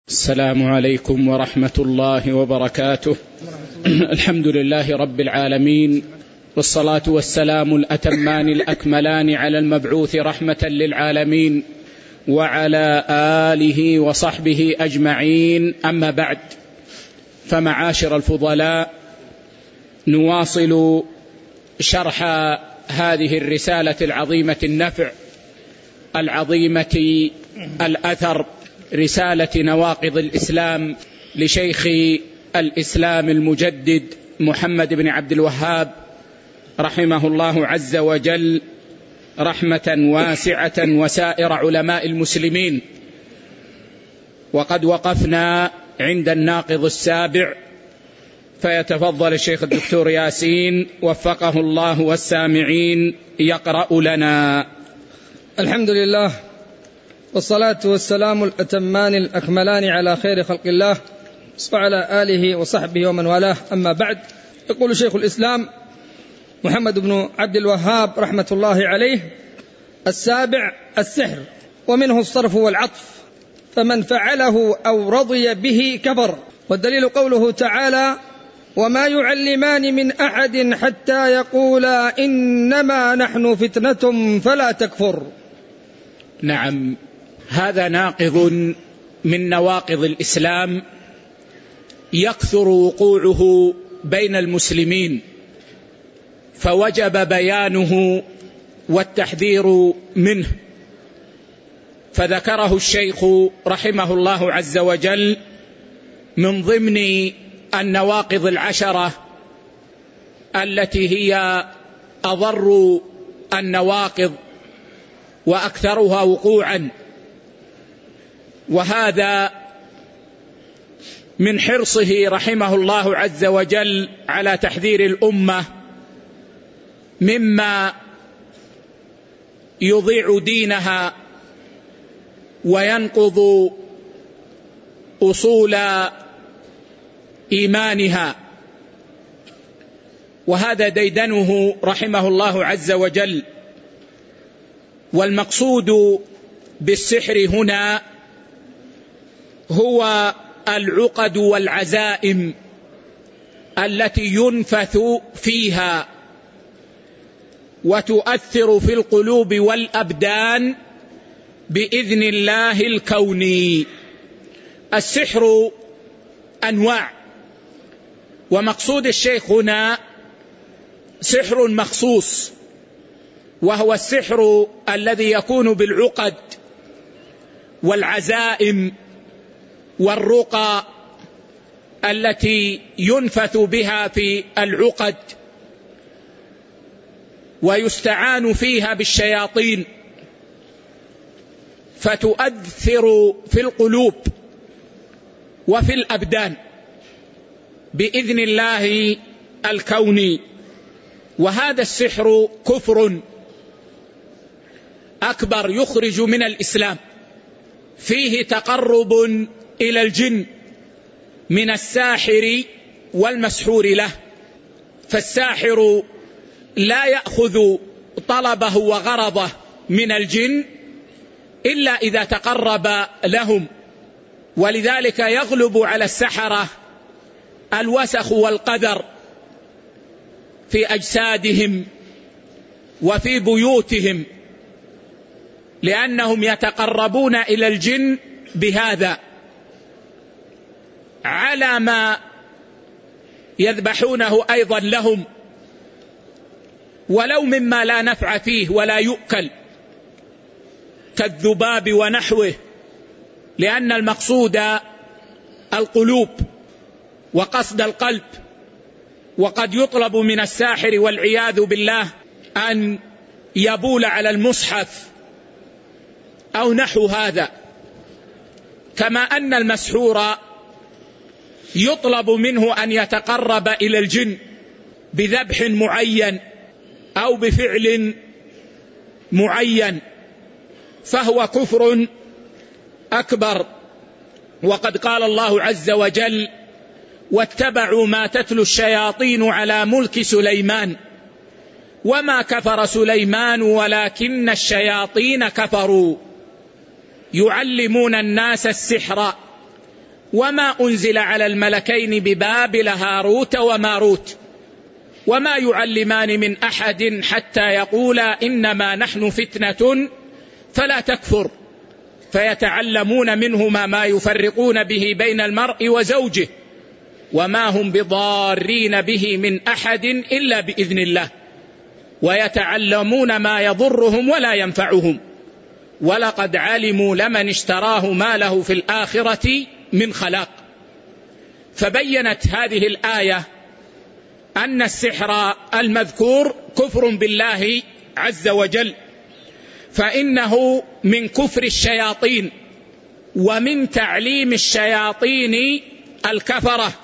السلام عليكم ورحمة الله وبركاته. الحمد لله رب العالمين، والصلاة والسلام الأتمان الأكملان على المبعوث رحمة للعالمين وعلى آله وصحبه أجمعين، أما بعد، فمعاشر الفضلاء، نواصل شرح هذه الرسالة العظيمة النفع العظيمة الأثر، رسالة نواقض الإسلام لشيخ الإسلام المجدد محمد بن عبد الوهاب رحمه الله عز وجل رحمة واسعة وسائر علماء المسلمين. وقد وقفنا عند الناقض السابع، فيتفضل الشيخ الدكتور ياسين وفقه الله والسامعين يقرأ لنا. الحمد لله، والصلاة والسلام الأتمان الأكملان على خير خلق الله وعلى آله وصحبه ومن والاه، أما بعد. يقول شيخ الإسلام محمد بن عبد الوهاب رحمة الله عليه: السابع السحر، ومنه الصرف والعطف، فمن فعله أو رضي به كفر. والدليل قوله تعالى: وما يعلمان من أحد حتى يقولا إنما نحن فتنة فلا تكفر. نعم، هذا ناقض من نواقض الإسلام يكثر وقوعه بين المسلمين، فوجب بيانه والتحذير منه. فذكره الشيخ رحمه الله عز وجل من ضمن النواقض العشرة التي هي أضر النواقض وأكثرها وقوعا، وهذا من حرصه رحمه الله عز وجل على تحذير الأمة مما يضيع دينها وينقض أصول إيمانها، وهذا ديدنه رحمه الله عز وجل. والمقصود بالسحر هنا هو العقد والعزائم التي ينفث فيها وتؤثر في القلوب والأبدان بإذن الله الكوني. السحر أنواع، ومقصود الشيخ هنا سحر مخصوص، وهو السحر الذي يكون بالعقد والعزائم والرقى التي ينفث بها في العقد ويستعان فيها بالشياطين، فتؤثر في القلوب وفي الأبدان بإذن الله الكوني. وهذا السحر كفر أكبر يخرج من الإسلام، فيه تقرب إلى الجن من الساحر والمسحور له. فالساحر لا يأخذ طلبه وغرضه من الجن إلا إذا تقرب لهم، ولذلك يغلب على السحرة الوسخ والقدر في أجسادهم وفي بيوتهم، لأنهم يتقربون إلى الجن بهذا، على ما يذبحونه أيضا لهم، ولو مما لا نفع فيه ولا يؤكل كالذباب ونحوه، لأن المقصود القلوب وقصد القلب. وقد يطلب من الساحر والعياذ بالله أن يبول على المصحف أو نحو هذا، كما أن المسحور يطلب منه أن يتقرب إلى الجن بذبح معين أو بفعل معين، فهو كفر أكبر. وقد قال الله عز وجل: واتبعوا ما تتلو الشياطين على ملك سليمان وما كفر سليمان ولكن الشياطين كفروا يعلمون الناس السحر وما أنزل على الملكين ببابل هاروت وماروت وما يعلمان من أحد حتى يقولا إنما نحن فتنة فلا تكفر فيتعلمون منهما ما يفرقون به بين المرء وزوجه وما هم بضارين به من أحد إلا بإذن الله ويتعلمون ما يضرهم ولا ينفعهم ولقد علموا لمن اشتراه ما له في الآخرة من خلاق. فبينت هذه الآية أن السحر المذكور كفر بالله عز وجل، فإنه من كفر الشياطين ومن تعليم الشياطين الكفرة.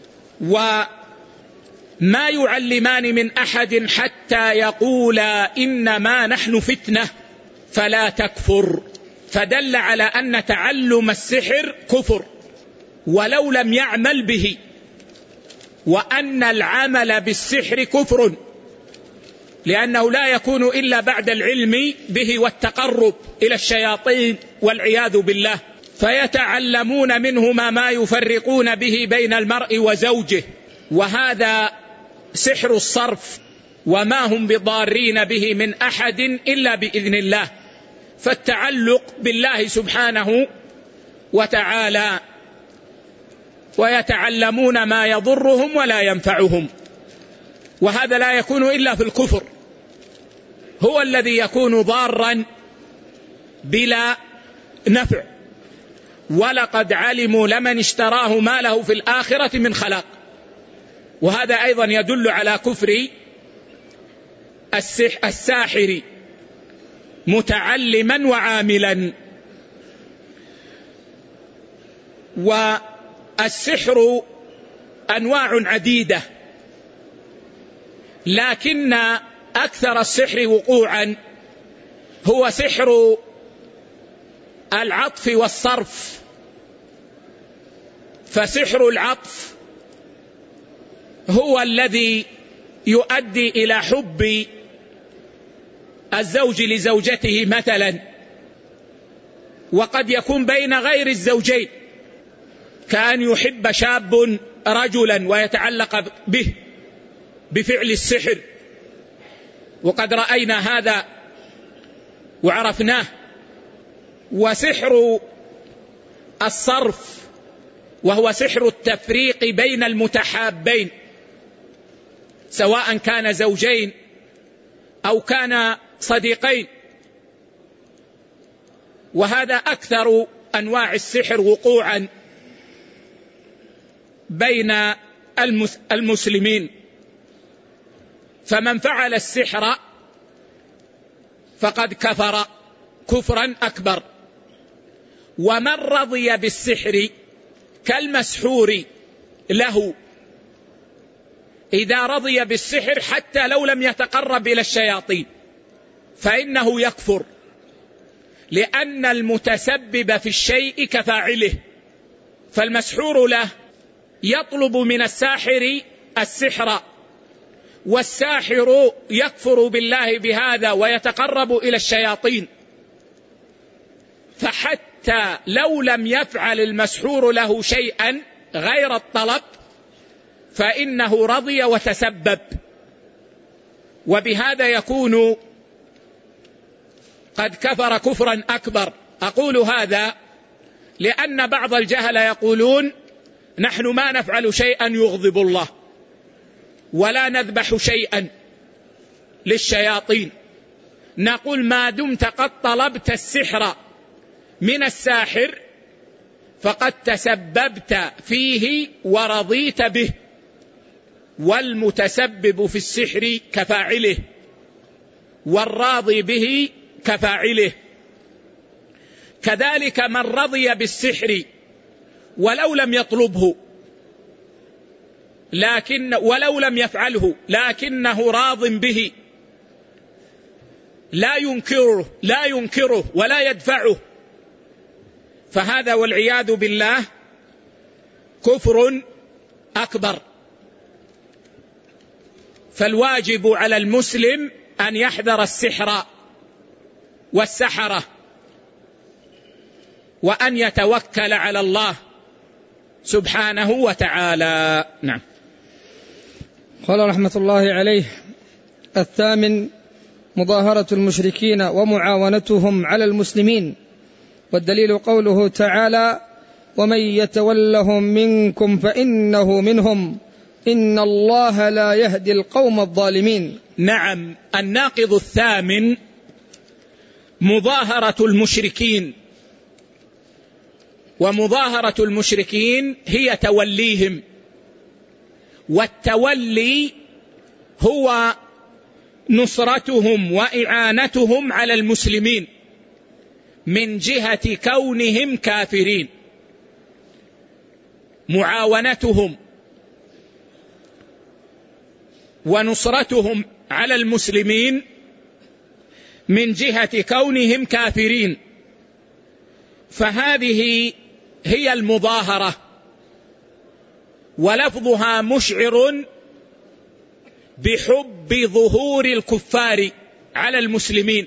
وما يعلمان من أحد حتى يقولا إنما نحن فتنة فلا تكفر، فدل على أن تعلم السحر كفر ولو لم يعمل به، وأن العمل بالسحر كفر لأنه لا يكون إلا بعد العلم به والتقرب إلى الشياطين والعياذ بالله. فيتعلمون منهما ما يفرقون به بين المرء وزوجه، وهذا سحر الصرف، وما هم بضارين به من أحد إلا بإذن الله. فالتعلق بالله سبحانه وتعالى، ويتعلمون ما يضرهم ولا ينفعهم، وهذا لا يكون إلا في الكفر، هو الذي يكون ضارا بلا نفع. ولقد علموا لمن اشتراه ما له في الآخرة من خلاق، وهذا أيضا يدل على كفر الساحر متعلما وعاملا. والسحر أنواع عديدة، لكن أكثر السحر وقوعا هو سحر العطف والصرف. فسحر العطف هو الذي يؤدي إلى حب الزوج لزوجته مثلا، وقد يكون بين غير الزوجين، كأن يحب شاب رجلا ويتعلق به بفعل السحر، وقد رأينا هذا وعرفناه. وسحر الصرف وهو سحر التفريق بين المتحابين، سواء كان زوجين أو كان صديقين، وهذا أكثر أنواع السحر وقوعا بين المسلمين. فمن فعل السحر فقد كفر كفرا أكبر. ومن رضي بالسحر كالمسحور له، إذا رضي بالسحر حتى لو لم يتقرب إلى الشياطين فإنه يكفر، لأن المتسبب في الشيء كفاعله. فالمسحور له يطلب من الساحر السحر، والساحر يكفر بالله بهذا ويتقرب إلى الشياطين، فحتى لو لم يفعل المسحور له شيئا غير الطلب فإنه رضي وتسبب، وبهذا يكون قد كفر كفرا أكبر. أقول هذا لأن بعض الجهل يقولون نحن ما نفعل شيئا يغضب الله، ولا نذبح شيئا للشياطين. نقول ما دمت قد طلبت السحر من الساحر فقد تسببت فيه ورضيت به، والمتسبب في السحر كفاعله، والراضي به كفاعله. كذلك من رضي بالسحر ولو لم يطلبه ولو لم يفعله لكنه راض به، لا ينكره ولا يدفعه، فهذا والعياذ بالله كفر أكبر. فالواجب على المسلم أن يحذر السحر والسحرة، وأن يتوكل على الله سبحانه وتعالى. نعم. قال رحمة الله عليه: الثامن مظاهرة المشركين ومعاونتهم على المسلمين، والدليل قوله تعالى: ومن يتولهم منكم فإنه منهم إن الله لا يهدي القوم الظالمين. نعم. الناقض الثامن مظاهرة المشركين، ومظاهرة المشركين هي توليهم، والتولي هو نصرتهم وإعانتهم على المسلمين من جهة كونهم كافرين. معاونتهم ونصرتهم على المسلمين من جهة كونهم كافرين، فهذه هي المظاهرة، ولفظها مشعر بحب ظهور الكفار على المسلمين،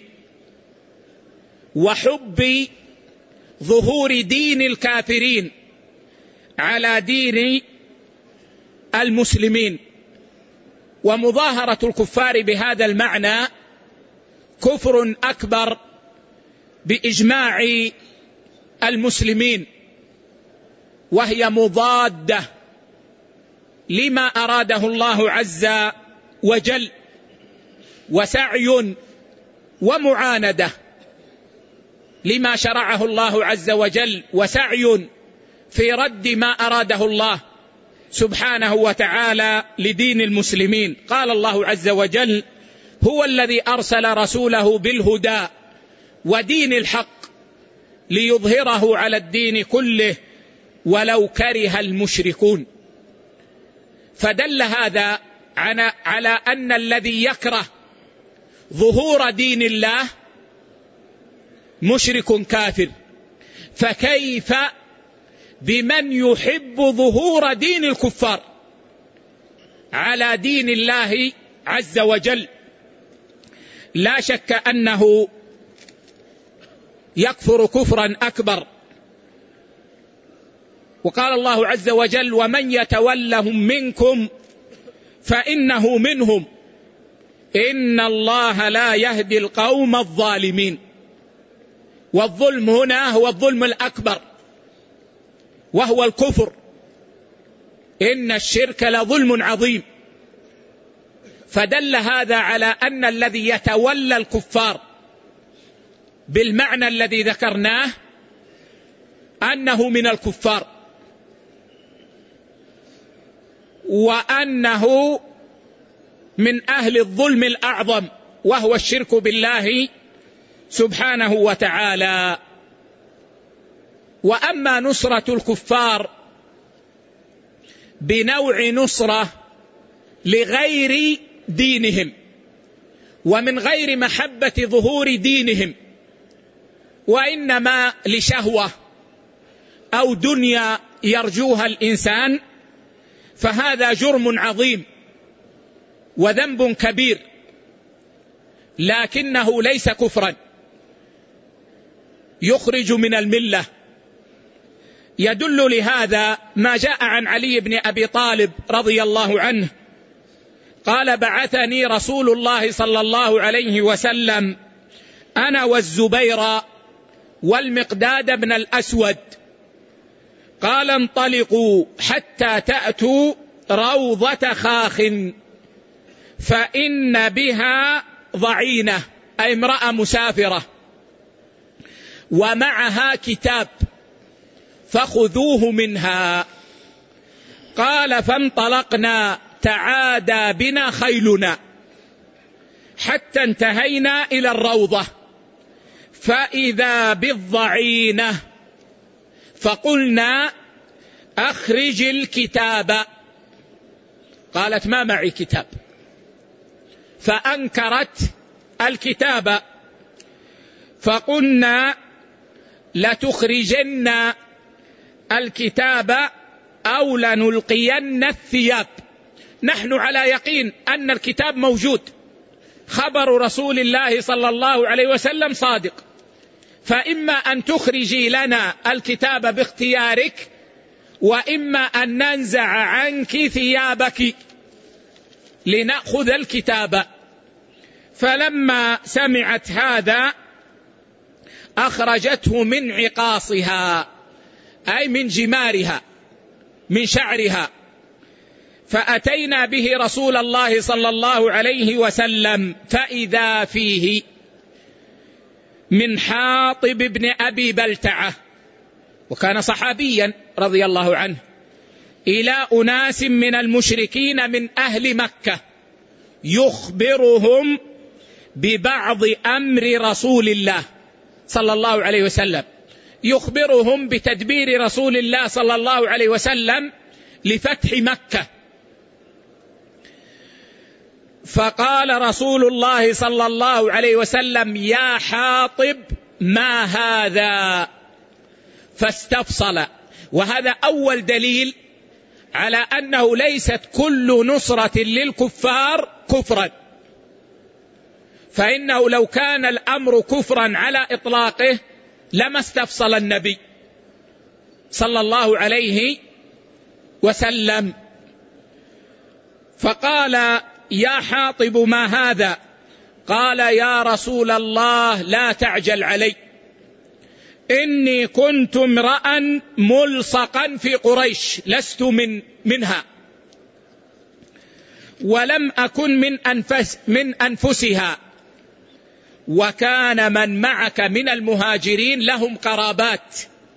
وحب ظهور دين الكافرين على دين المسلمين. ومظاهرة الكفار بهذا المعنى كفر أكبر بإجماع المسلمين، وهي مضادة لما أراده الله عز وجل، وسعي ومعاندة لما شرعه الله عز وجل، وسعي في رد ما أراده الله سبحانه وتعالى لدين المسلمين. قال الله عز وجل: هو الذي أرسل رسوله بالهدى ودين الحق ليظهره على الدين كله ولو كره المشركون. فدل هذا على أن الذي يكره ظهور دين الله مشرك كافر، فكيف بمن يحب ظهور دين الكفار على دين الله عز وجل؟ لا شك أنه يكفر كفرا أكبر. وقال الله عز وجل: ومن يتولهم منكم فإنه منهم إن الله لا يهدي القوم الظالمين. والظلم هنا هو الظلم الأكبر، وهو الكفر. إن الشرك لظلم عظيم. فدل هذا على أن الذي يتولى الكفار بالمعنى الذي ذكرناه أنه من الكفار، وأنه من أهل الظلم الأعظم، وهو الشرك بالله سبحانه وتعالى. وأما نصرة الكفار بنوع نصرة لغير دينهم ومن غير محبة ظهور دينهم، وإنما لشهوة أو دنيا يرجوها الإنسان، فهذا جرم عظيم وذنب كبير، لكنه ليس كفرا يخرج من الملة. يدل لهذا ما جاء عن علي بن أبي طالب رضي الله عنه قال: بعثني رسول الله صلى الله عليه وسلم أنا والزبير والمقداد بن الأسود، قال: انطلقوا حتى تأتوا روضة خاخ فإن بها ضعينة، أي امرأة مسافرة، ومعها كتاب فخذوه منها. قال: فانطلقنا تعادى بنا خيلنا حتى انتهينا إلى الروضة، فإذا بالضعينة، فقلنا: أخرج الكتاب. قالت: ما معي كتاب. فأنكرت الكتاب، فقلنا: لتخرجن الكتاب أو لنلقين الثياب. نحن على يقين أن الكتاب موجود، خبر رسول الله صلى الله عليه وسلم صادق، فإما أن تخرجي لنا الكتاب باختيارك وإما أن ننزع عنك ثيابك لنأخذ الكتاب. فلما سمعت هذا أخرجته من عقاصها، أي من جمارها، من شعرها، فأتينا به رسول الله صلى الله عليه وسلم فإذا فيه من حاطب بن أبي بلتعة، وكان صحابيا رضي الله عنه، إلى أناس من المشركين من أهل مكة يخبرهم ببعض أمر رسول الله صلى الله عليه وسلم، يخبرهم بتدبير رسول الله صلى الله عليه وسلم لفتح مكة. فقال رسول الله صلى الله عليه وسلم: يا حاطب ما هذا؟ فاستفصل. وهذا أول دليل على أنه ليست كل نصرة للكفار كفرا، فإنه لو كان الأمر كفرا على إطلاقه لما استفصل النبي صلى الله عليه وسلم. فقال: يا حاطب ما هذا؟ قال: يا رسول الله لا تعجل علي، إني كنت امرأ ملصقا في قريش، لست منها، ولم أكن من أنفسها، وكان من معك من المهاجرين لهم قرابات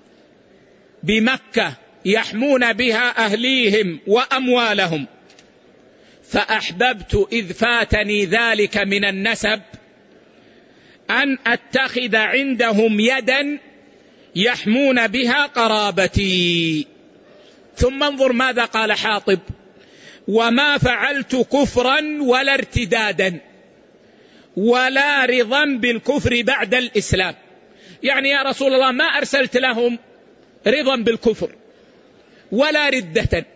بمكة يحمون بها أهليهم وأموالهم، فأحببت إذ فاتني ذلك من النسب أن أتخذ عندهم يدا يحمون بها قرابتي. ثم انظر ماذا قال حاطب: وما فعلت كفرا ولا ارتدادا ولا رضا بالكفر بعد الإسلام. يعني يا رسول الله ما أرسلت لهم رضا بالكفر ولا ردة،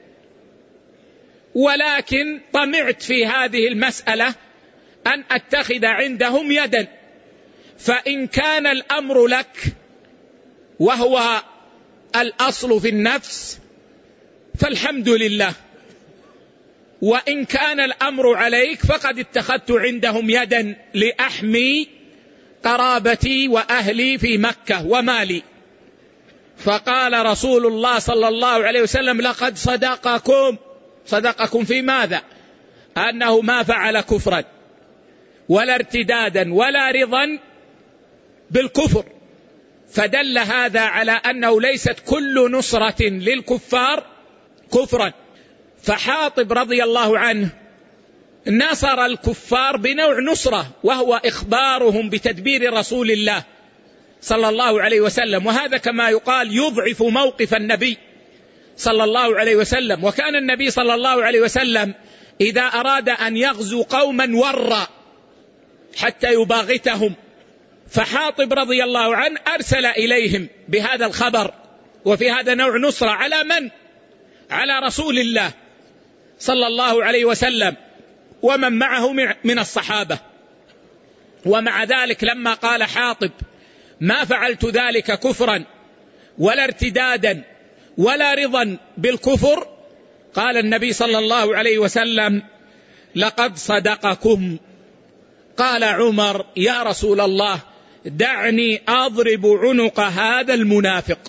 ولكن طمعت في هذه المسألة أن أتخذ عندهم يدا، فإن كان الأمر لك وهو الأصل في النفس فالحمد لله، وإن كان الأمر عليك فقد اتخذت عندهم يدا لأحمي قرابتي وأهلي في مكة ومالي. فقال رسول الله صلى الله عليه وسلم: لقد صدقكم في ماذا؟ أنه ما فعل كفرا ولا ارتدادا ولا رضا بالكفر. فدل هذا على أنه ليست كل نصرة للكفار كفرا. فحاطب رضي الله عنه نصر الكفار بنوع نصرة، وهو إخبارهم بتدبير رسول الله صلى الله عليه وسلم، وهذا كما يقال يضعف موقف النبي صلى الله عليه وسلم. وكان النبي صلى الله عليه وسلم إذا أراد أن يغزو قوما ورى حتى يباغتهم، فحاطب رضي الله عنه أرسل إليهم بهذا الخبر، وفي هذا نوع نصرة على من؟ على رسول الله صلى الله عليه وسلم ومن معه من الصحابة. ومع ذلك لما قال حاطب: ما فعلت ذلك كفرا ولا ارتدادا ولا رضا بالكفر، قال النبي صلى الله عليه وسلم: لقد صدقكم. قال عمر: يا رسول الله دعني أضرب عنق هذا المنافق.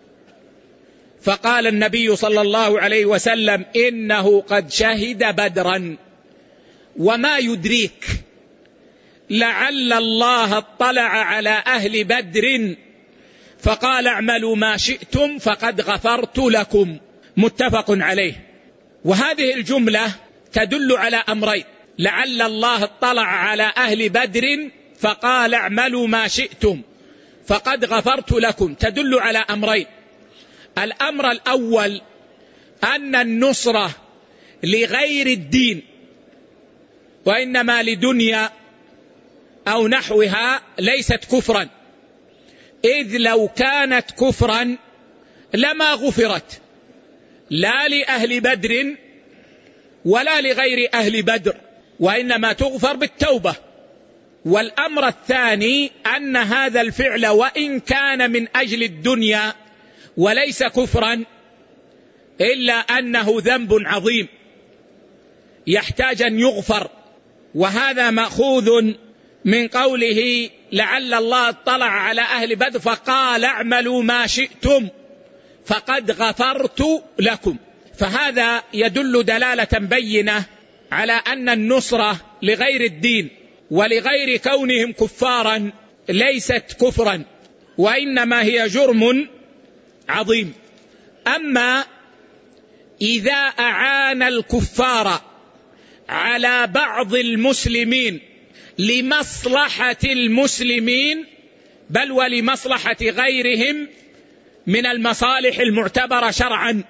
فقال النبي صلى الله عليه وسلم: إنه قد شهد بدرا، وما يدريك لعل الله اطلع على أهل بدر فقال اعملوا ما شئتم فقد غفرت لكم. متفق عليه. وهذه الجملة تدل على أمرين: لعل الله اطلع على أهل بدر فقال اعملوا ما شئتم فقد غفرت لكم، تدل على أمرين. الأمر الأول أن النصرة لغير الدين وإنما لدنيا أو نحوها ليست كفرا، إذ لو كانت كفرا لما غفرت لا لأهل بدر ولا لغير أهل بدر، وإنما تغفر بالتوبة. والأمر الثاني أن هذا الفعل وإن كان من أجل الدنيا وليس كفرا، إلا أنه ذنب عظيم يحتاج أن يغفر. وهذا مأخوذ من قوله لعل الله اطلع على أهل بدر فقال اعملوا ما شئتم فقد غفرت لكم. فهذا يدل دلالة بينة على أن النصرة لغير الدين ولغير كونهم كفارا ليست كفرا، وإنما هي جرم عظيم. أما إذا أعان الكفار على بعض المسلمين لمصلحة المسلمين بل ولمصلحة غيرهم من المصالح المعتبرة شرعا،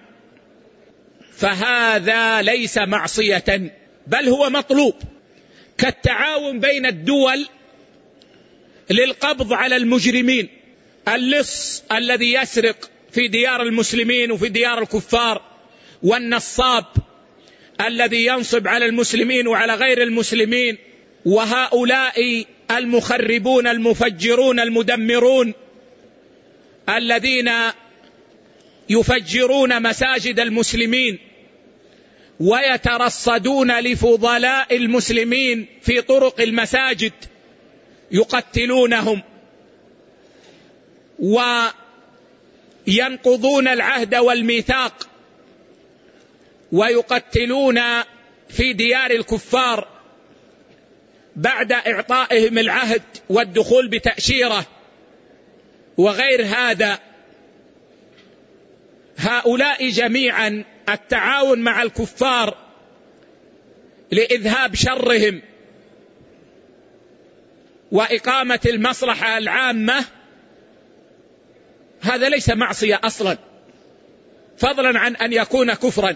فهذا ليس معصية بل هو مطلوب، كالتعاون بين الدول للقبض على المجرمين، اللص الذي يسرق في ديار المسلمين وفي ديار الكفار، والنصاب الذي ينصب على المسلمين وعلى غير المسلمين، وهؤلاء المخربون المفجرون المدمرون الذين يفجرون مساجد المسلمين ويترصدون لفضلاء المسلمين في طرق المساجد يقتلونهم وينقضون العهد والميثاق ويقتلون في ديار الكفار بعد إعطائهم العهد والدخول بتأشيرة وغير هذا. هؤلاء جميعا التعاون مع الكفار لإذهاب شرهم وإقامة المصلحة العامة هذا ليس معصية أصلا، فضلا عن أن يكون كفرا،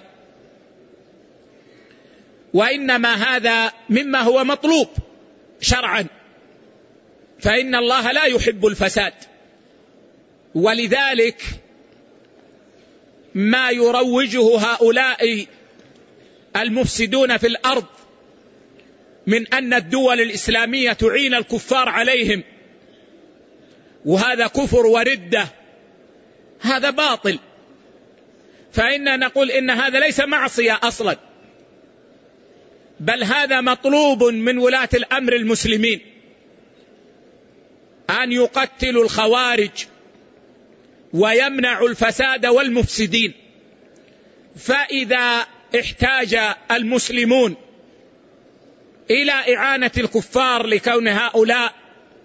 وإنما هذا مما هو مطلوب شرعا، فإن الله لا يحب الفساد. ولذلك ما يروجه هؤلاء المفسدون في الأرض من أن الدول الإسلامية تعين الكفار عليهم وهذا كفر وردة، هذا باطل، فإننا نقول إن هذا ليس معصية أصلا، بل هذا مطلوب من ولاة الأمر المسلمين أن يقتلوا الخوارج ويمنعوا الفساد والمفسدين. فإذا احتاج المسلمون إلى إعانة الكفار لكون هؤلاء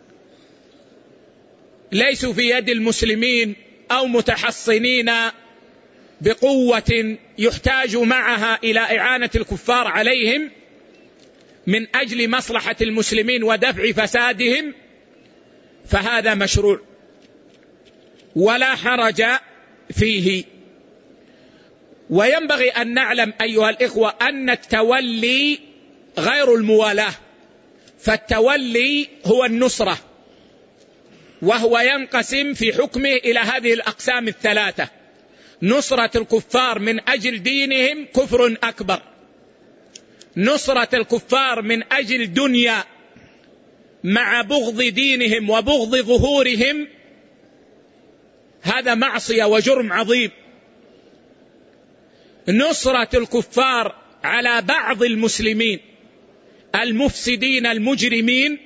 ليسوا في يد المسلمين أو متحصنين بقوة يحتاج معها إلى إعانة الكفار عليهم من أجل مصلحة المسلمين ودفع فسادهم، فهذا مشروع ولا حرج فيه. وينبغي أن نعلم أيها الإخوة أن التولي غير الموالاة، فالتولي هو النصرة، وهو ينقسم في حكمه إلى هذه الأقسام الثلاثة: نصرة الكفار من أجل دينهم كفر أكبر، نصرة الكفار من أجل دنيا مع بغض دينهم وبغض ظهورهم هذا معصية وجرم عظيم، نصرة الكفار على بعض المسلمين المفسدين المجرمين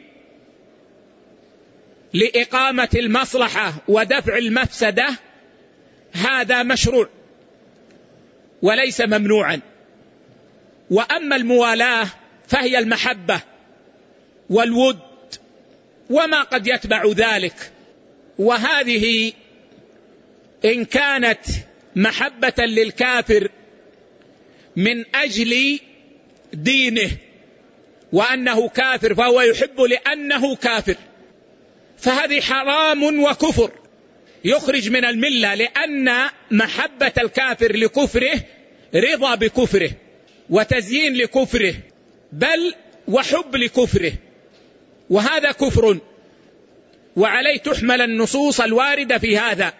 لإقامة المصلحة ودفع المفسدة هذا مشروع وليس ممنوعا. وأما الموالاة فهي المحبة والود وما قد يتبع ذلك، وهذه إن كانت محبة للكافر من أجل دينه وأنه كافر فهو يحب لأنه كافر، فهذه حرام وكفر يخرج من الملة، لأن محبة الكافر لكفره رضا بكفره وتزيين لكفره بل وحب لكفره، وهذا كفر وعليه تحمل النصوص الواردة في هذا.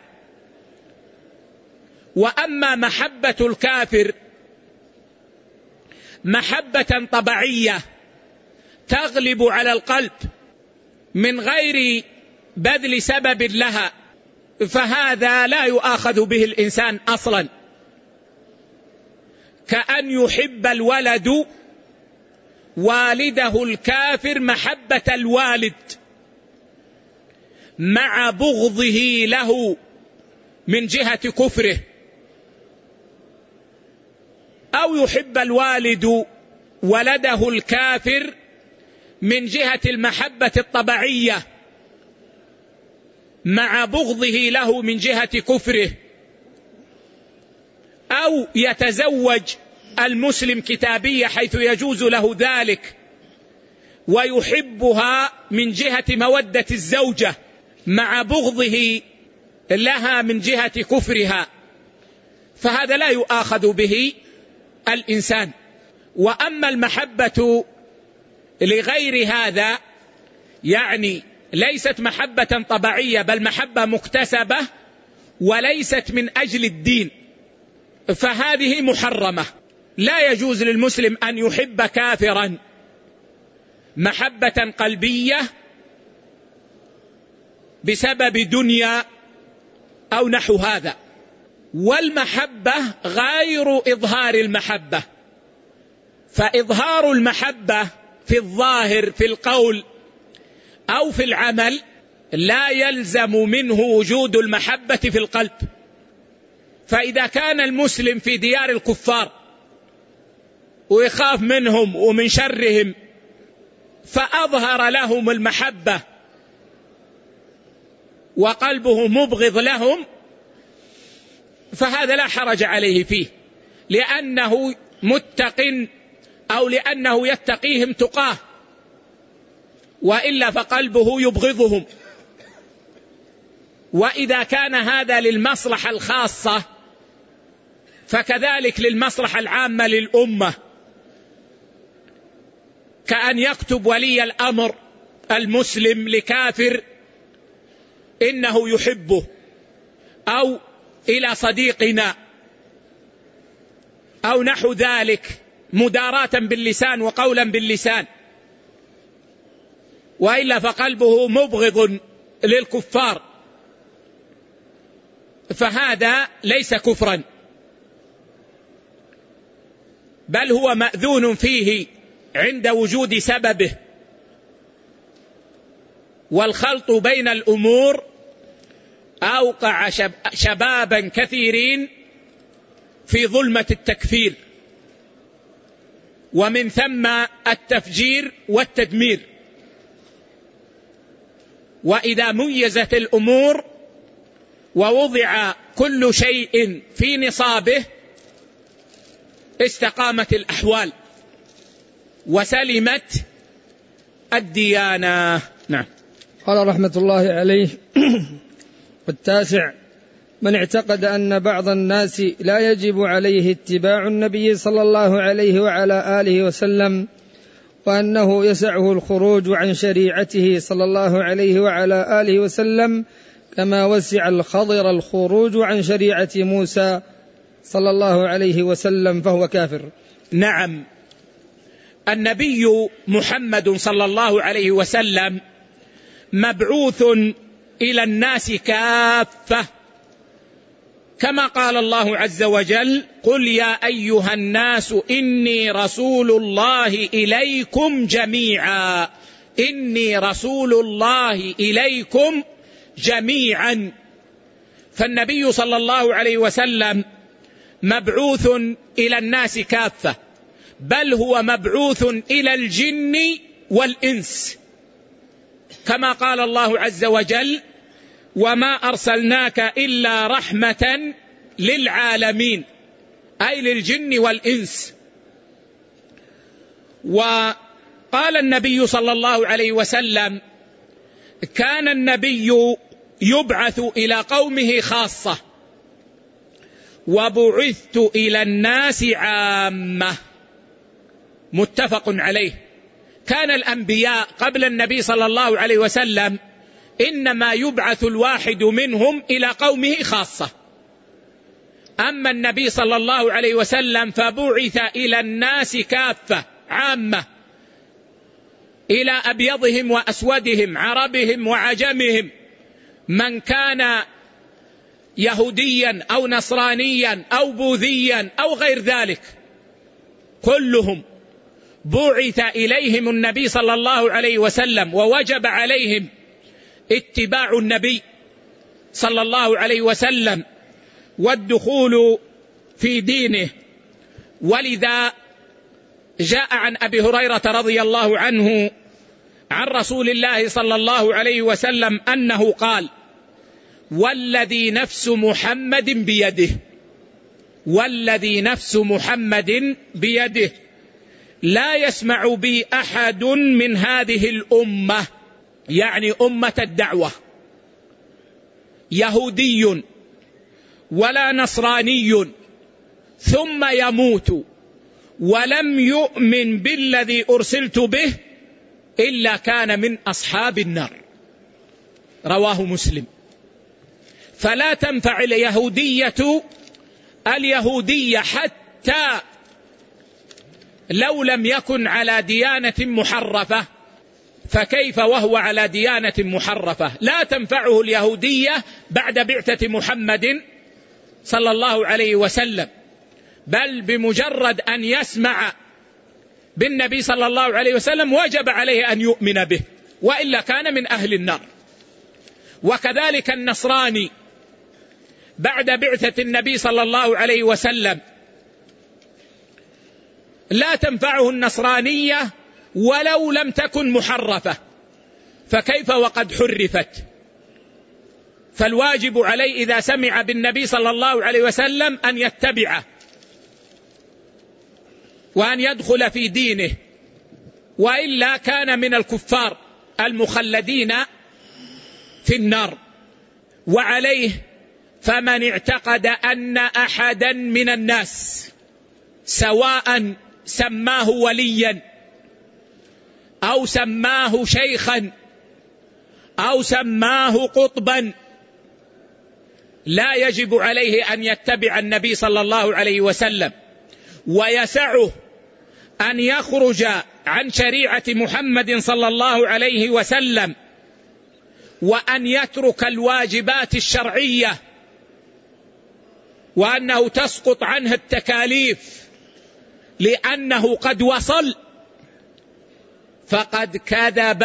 وأما محبة الكافر محبة طبيعية تغلب على القلب من غير بذل سبب لها، فهذا لا يؤاخذ به الإنسان أصلا، كأن يحب الولد والده الكافر محبة الوالد مع بغضه له من جهة كفره، أو يحب الوالد ولده الكافر من جهة المحبة الطبيعية مع بغضه له من جهة كفره، أو يتزوج المسلم كتابية حيث يجوز له ذلك ويحبها من جهة مودة الزوجة مع بغضه لها من جهة كفرها، فهذا لا يؤاخذ به الإنسان. وأما المحبة لغير هذا يعني ليست محبة طبيعية بل محبة مكتسبة وليست من أجل الدين، فهذه محرمة. لا يجوز للمسلم أن يحب كافرا محبة قلبية بسبب دنيا أو نحو هذا. والمحبة غير إظهار المحبة، فإظهار المحبة في الظاهر في القول أو في العمل لا يلزم منه وجود المحبة في القلب. فإذا كان المسلم في ديار الكفار ويخاف منهم ومن شرهم فأظهر لهم المحبة وقلبه مبغض لهم، فهذا لا حرج عليه فيه، لأنه متق أو لأنه يتقيهم تقاه، وإلا فقلبه يبغضهم. وإذا كان هذا للمصلحة الخاصة فكذلك للمصلحة العامة للأمة، كأن يكتب ولي الأمر المسلم لكافر إنه يحبه، أو إلى صديقنا أو نحو ذلك، مداراة باللسان وقولا باللسان، وإلا فقلبه مبغض للكفار، فهذا ليس كفرا بل هو مأذون فيه عند وجود سببه. والخلط بين الأمور أوقع شبابا كثيرين في ظلمة التكفير، ومن ثم التفجير والتدمير. وإذا ميزت الأمور ووضع كل شيء في نصابه استقامت الأحوال وسلمت الديانة. نعم. قال رحمة الله عليه: والتاسع من اعتقد أن بعض الناس لا يجب عليه اتباع النبي صلى الله عليه وعلى آله وسلم، وأنه يسعه الخروج عن شريعته صلى الله عليه وعلى آله وسلم كما وسع الخضر الخروج عن شريعة موسى صلى الله عليه وسلم، فهو كافر. نعم، النبي محمد صلى الله عليه وسلم مبعوث إلى الناس كافة، كما قال الله عز وجل: قل يا أيها الناس إني رسول الله إليكم جميعا، إني رسول الله إليكم جميعا. فالنبي صلى الله عليه وسلم مبعوث إلى الناس كافة، بل هو مبعوث إلى الجن والإنس، كما قال الله عز وجل: وما أرسلناك إلا رحمة للعالمين، أي للجن والإنس. وقال النبي صلى الله عليه وسلم: كان النبي يبعث إلى قومه خاصة، وبعثت إلى الناس عامة. متفق عليه. كان الأنبياء قبل النبي صلى الله عليه وسلم إنما يبعث الواحد منهم إلى قومه خاصة، أما النبي صلى الله عليه وسلم فبعث إلى الناس كافة عامة، إلى أبيضهم وأسودهم، عربهم وعجمهم، من كان يهوديا أو نصرانيا أو بوذيا أو غير ذلك، كلهم بعث إليهم النبي صلى الله عليه وسلم، ووجب عليهم اتباع النبي صلى الله عليه وسلم والدخول في دينه. ولذا جاء عن أبي هريرة رضي الله عنه عن رسول الله صلى الله عليه وسلم أنه قال: والذي نفس محمد بيده، والذي نفس محمد بيده، لا يسمع بي أحد من هذه الأمة، يعني أمة الدعوة، يهودي ولا نصراني ثم يموت ولم يؤمن بالذي أرسلت به إلا كان من أصحاب النار. رواه مسلم. فلا تنفع اليهودية حتى لو لم يكن على ديانة محرفة، فكيف وهو على ديانة محرفة؟ لا تنفعه اليهودية بعد بعثة محمد صلى الله عليه وسلم، بل بمجرد أن يسمع بالنبي صلى الله عليه وسلم وجب عليه أن يؤمن به، وإلا كان من أهل النار. وكذلك النصراني بعد بعثة النبي صلى الله عليه وسلم لا تنفعه النصرانية ولو لم تكن محرفة، فكيف وقد حرفت؟ فالواجب عليه إذا سمع بالنبي صلى الله عليه وسلم أن يتبعه وأن يدخل في دينه، وإلا كان من الكفار المخلدين في النار. وعليه فمن اعتقد أن أحدا من الناس سواء سماه وليا أو سماه شيخا أو سماه قطبا لا يجب عليه أن يتبع النبي صلى الله عليه وسلم، ويسعه أن يخرج عن شريعة محمد صلى الله عليه وسلم وأن يترك الواجبات الشرعية، وأنه تسقط عنه التكاليف لأنه قد وصل، فقد كذب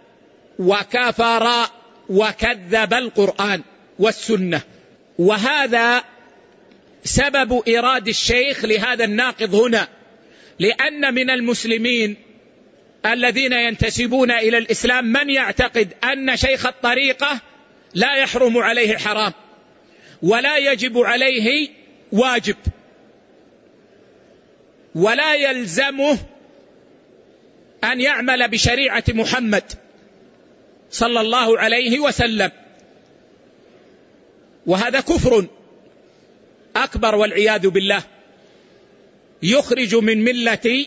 وكفر وكذب القرآن والسنة. وهذا سبب إيراد الشيخ لهذا الناقض هنا، لأن من المسلمين الذين ينتسبون إلى الإسلام من يعتقد أن شيخ الطريقة لا يحرم عليه حرام ولا يجب عليه واجب ولا يلزمه أن يعمل بشريعة محمد صلى الله عليه وسلم، وهذا كفر أكبر والعياذ بالله، يخرج من ملة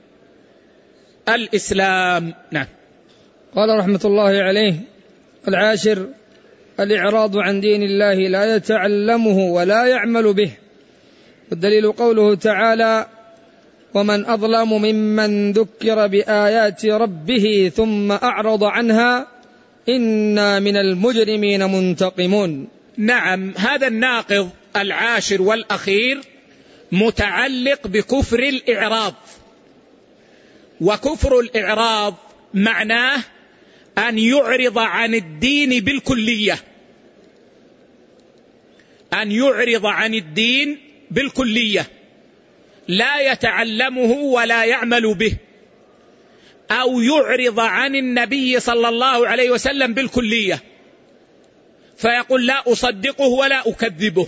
الإسلام. نعم. قال رحمة الله عليه: العاشر الإعراض عن دين الله لا يتعلمه ولا يعمل به. والدليل قوله تعالى: ومن أظلم ممن ذكر بآيات ربه ثم أعرض عنها إنا من المجرمين منتقمون. نعم، هذا الناقض العاشر والأخير متعلق بكفر الإعراض. وكفر الإعراض معناه أن يعرض عن الدين بالكلية، أن يعرض عن الدين بالكلية، لا يتعلمه ولا يعمل به، أو يعرض عن النبي صلى الله عليه وسلم بالكلية، فيقول لا أصدقه ولا أكذبه،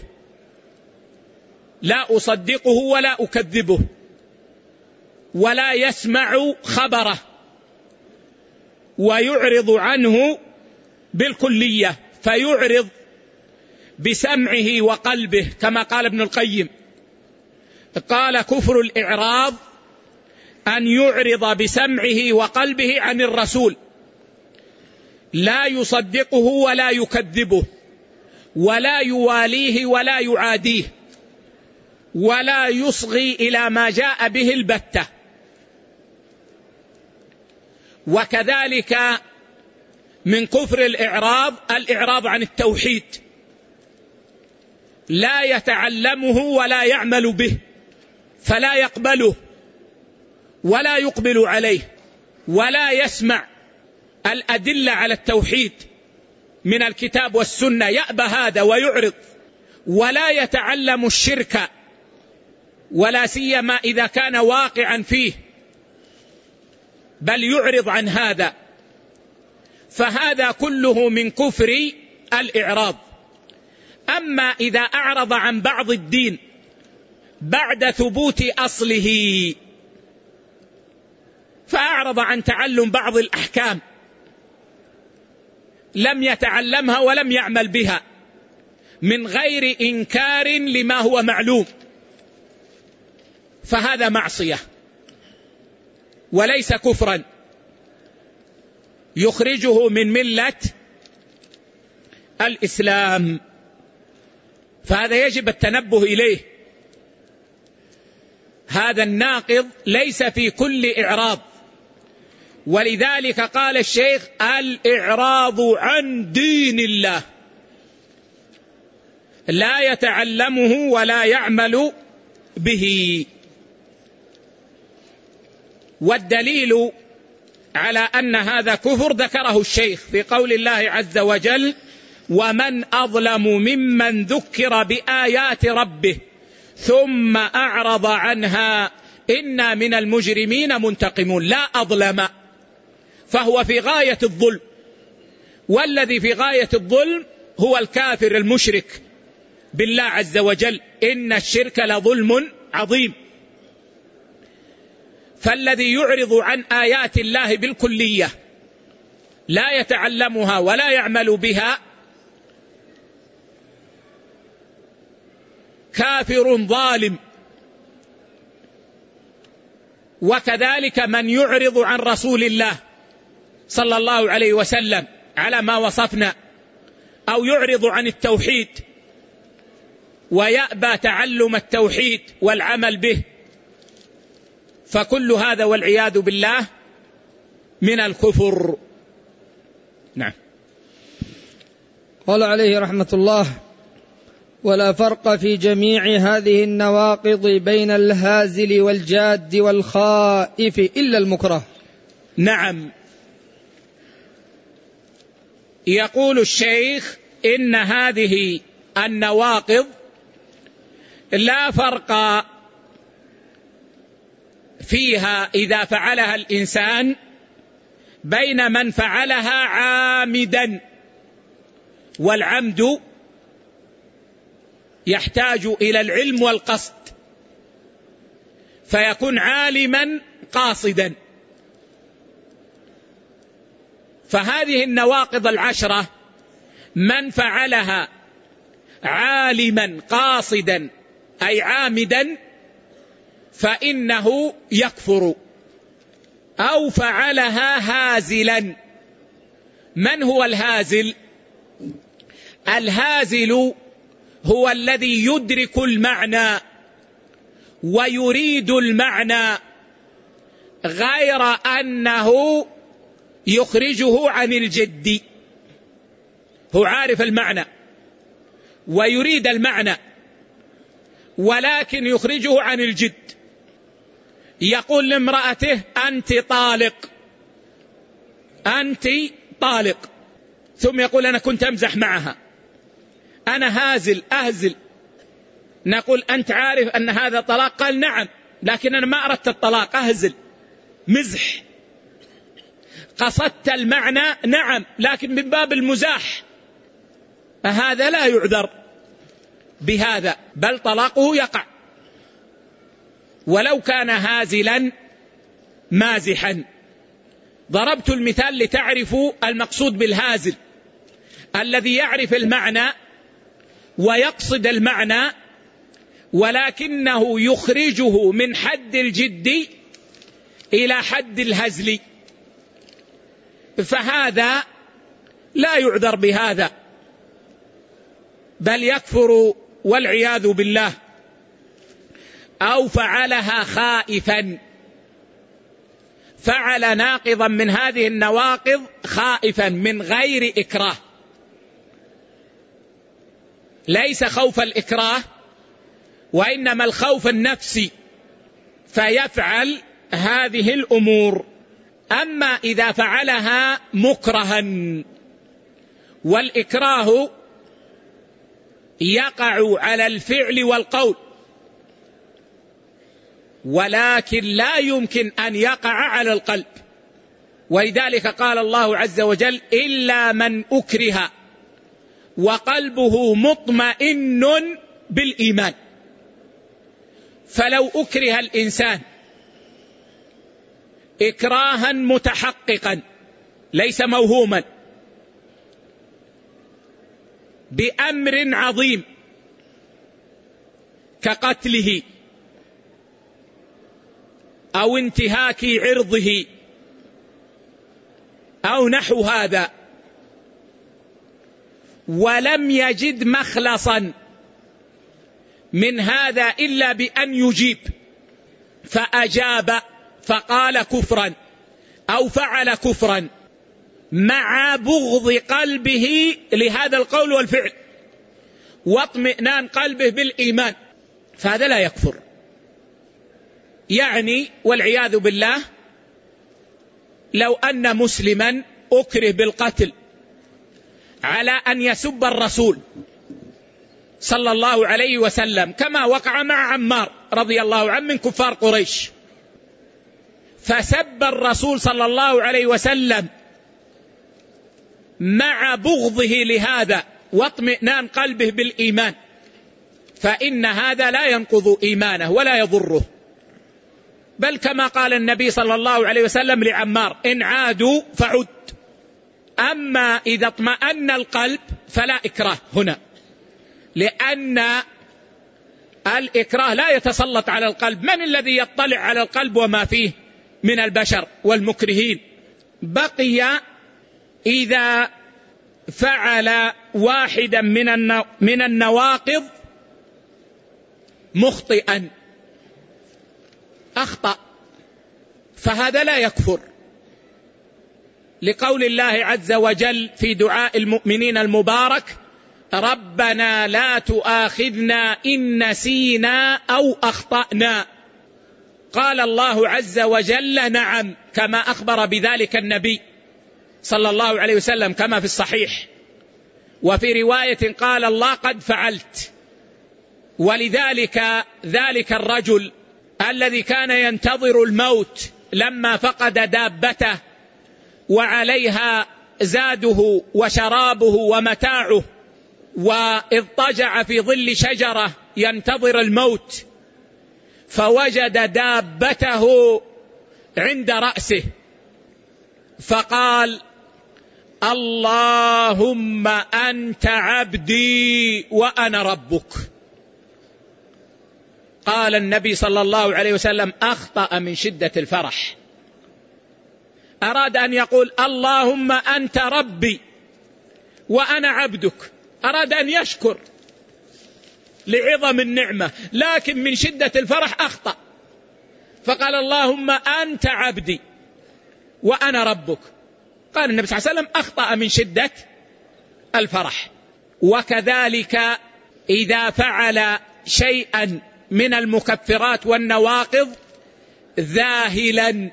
لا أصدقه ولا أكذبه، ولا يسمع خبره، ويعرض عنه بالكلية، فيعرض بسمعه وقلبه كما قال ابن القيم، قال: كفر الإعراض أن يعرض بسمعه وقلبه عن الرسول، لا يصدقه ولا يكذبه ولا يواليه ولا يعاديه ولا يصغي إلى ما جاء به البتة. وكذلك من كفر الإعراض الإعراض عن التوحيد، لا يتعلمه ولا يعمل به، فلا يقبله ولا يقبل عليه ولا يسمع الأدلة على التوحيد من الكتاب والسنة، يأبى هذا ويعرض، ولا يتعلم الشرك ولا سيما إذا كان واقعا فيه، بل يعرض عن هذا، فهذا كله من كفر الإعراض. أما إذا أعرض عن بعض الدين بعد ثبوت أصله، فأعرض عن تعلم بعض الأحكام، لم يتعلمها ولم يعمل بها من غير إنكار لما هو معلوم، فهذا معصية وليس كفرا يخرجه من ملة الإسلام، فهذا يجب التنبه إليه. هذا الناقض ليس في كل إعراض، ولذلك قال الشيخ: الإعراض عن دين الله، لا يتعلمه ولا يعمل به. والدليل على أن هذا كفر ذكره الشيخ في قول الله عز وجل: ومن أظلم ممن ذكر بآيات ربه ثم أعرض عنها إنا من المجرمين منتقمون. لا أظلم، فهو في غاية الظلم، والذي في غاية الظلم هو الكافر المشرك بالله عز وجل، إن الشرك لظلم عظيم. فالذي يعرض عن آيات الله بالكلية لا يتعلمها ولا يعمل بها كافر ظالم. وكذلك من يعرض عن رسول الله صلى الله عليه وسلم على ما وصفنا، أو يعرض عن التوحيد ويأبى تعلم التوحيد والعمل به، فكل هذا والعياذ بالله من الكفر. نعم. قال عليه رحمة الله: ولا فرق في جميع هذه النواقض بين الهازل والجاد والخائف إلا المكره. نعم. يقول الشيخ: إن هذه النواقض لا فرق فيها إذا فعلها الإنسان بين من فعلها عامدا، والعمد يحتاج إلى العلم والقصد، فيكون عالما قاصدا. فهذه النواقض العشرة من فعلها عالما قاصدا أي عامدا فإنه يكفر، أو فعلها هازلا. من هو الهازل؟ الهازل هو الذي يدرك المعنى ويريد المعنى غير أنه يخرجه عن الجد. هو عارف المعنى ويريد المعنى ولكن يخرجه عن الجد. يقول لامرأته: أنت طالق، أنت طالق، ثم يقول: أنا كنت أمزح معها، أنا هازل أهزل. نقول: أنت عارف أن هذا طلاق؟ قال: نعم، لكن أنا ما أردت الطلاق، أهزل مزح. قصدت المعنى؟ نعم، لكن من باب المزاح. فهذا لا يعذر بهذا، بل طلاقه يقع ولو كان هازلا مازحا. ضربت المثال لتعرفوا المقصود بالهازل: الذي يعرف المعنى ويقصد المعنى ولكنه يخرجه من حد الجد إلى حد الهزل، فهذا لا يعذر بهذا بل يكفر والعياذ بالله. أو فعلها خائفا، فعل ناقضا من هذه النواقض خائفا من غير إكراه، ليس خوف الإكراه وإنما الخوف النفسي، فيفعل هذه الأمور. أما إذا فعلها مكرها، والإكراه يقع على الفعل والقول، ولكن لا يمكن أن يقع على القلب، ولذلك قال الله عز وجل: إلا من أكره وقلبه مطمئن بالإيمان. فلو أكره الإنسان إكراها متحققا ليس موهوما بأمر عظيم كقتله أو انتهاك عرضه أو نحو هذا، ولم يجد مخلصا من هذا إلا بأن يجيب، فأجاب فقال كفرا أو فعل كفرا مع بغض قلبه لهذا القول والفعل واطمئنان قلبه بالإيمان، فهذا لا يكفر. يعني والعياذ بالله لو أن مسلما أكره بالقتل على أن يسب الرسول صلى الله عليه وسلم، كما وقع مع عمار رضي الله عنه من كفار قريش، فسب الرسول صلى الله عليه وسلم مع بغضه لهذا واطمئنان قلبه بالإيمان، فإن هذا لا ينقض إيمانه ولا يضره، بل كما قال النبي صلى الله عليه وسلم لعمار: إن عادوا فعد. أما إذا اطمأن القلب فلا إكراه هنا، لأن الإكراه لا يتسلط على القلب. من الذي يطلع على القلب وما فيه من البشر والمكرهين؟ بقي إذا فعل واحدا من النواقض مخطئا، أخطأ، فهذا لا يكفر، لقول الله عز وجل في دعاء المؤمنين المبارك: ربنا لا تؤاخذنا إن نسينا أو أخطأنا. قال الله عز وجل: نعم، كما أخبر بذلك النبي صلى الله عليه وسلم كما في الصحيح. وفي رواية قال الله: قد فعلت. ولذلك ذلك الرجل الذي كان ينتظر الموت لما فقد دابته وعليها زاده وشرابه ومتاعه، واضطجع في ظل شجرة ينتظر الموت، فوجد دابته عند رأسه، فقال: اللهم أنت عبدي وأنا ربك. قال النبي صلى الله عليه وسلم: أخطأ من شدة الفرح. أراد أن يقول: اللهم أنت ربي وأنا عبدك، أراد أن يشكر لعظم النعمة، لكن من شدة الفرح أخطأ، فقال: اللهم أنت عبدي وأنا ربك. قال النبي صلى الله عليه وسلم: أخطأ من شدة الفرح. وكذلك إذا فعل شيئا من المكفرات والنواقض ذاهلا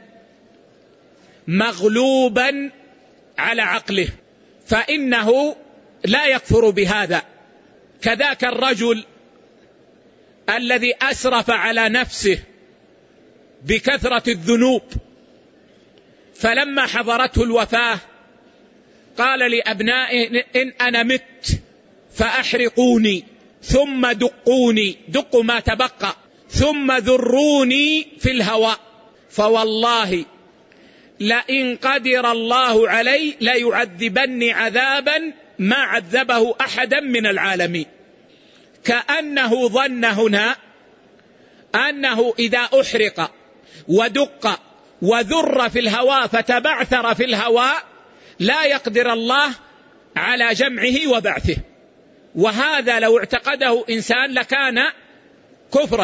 مغلوبا على عقله فإنه لا يكفر بهذا. كذاك الرجل الذي أسرف على نفسه بكثرة الذنوب، فلما حضرته الوفاة قال لأبنائه: إن أنا مت فأحرقوني ثم دقوني، دقوا ما تبقى، ثم ذروني في الهواء، فوالله لئن قدر الله علي ليعذبني عذابا ما عذبه أحدا من العالمين. كأنه ظن هنا أنه إذا أحرق ودق وذر في الهواء فتبعثر في الهواء لا يقدر الله على جمعه وبعثه، وهذا لو اعتقده إنسان لكان كفرا.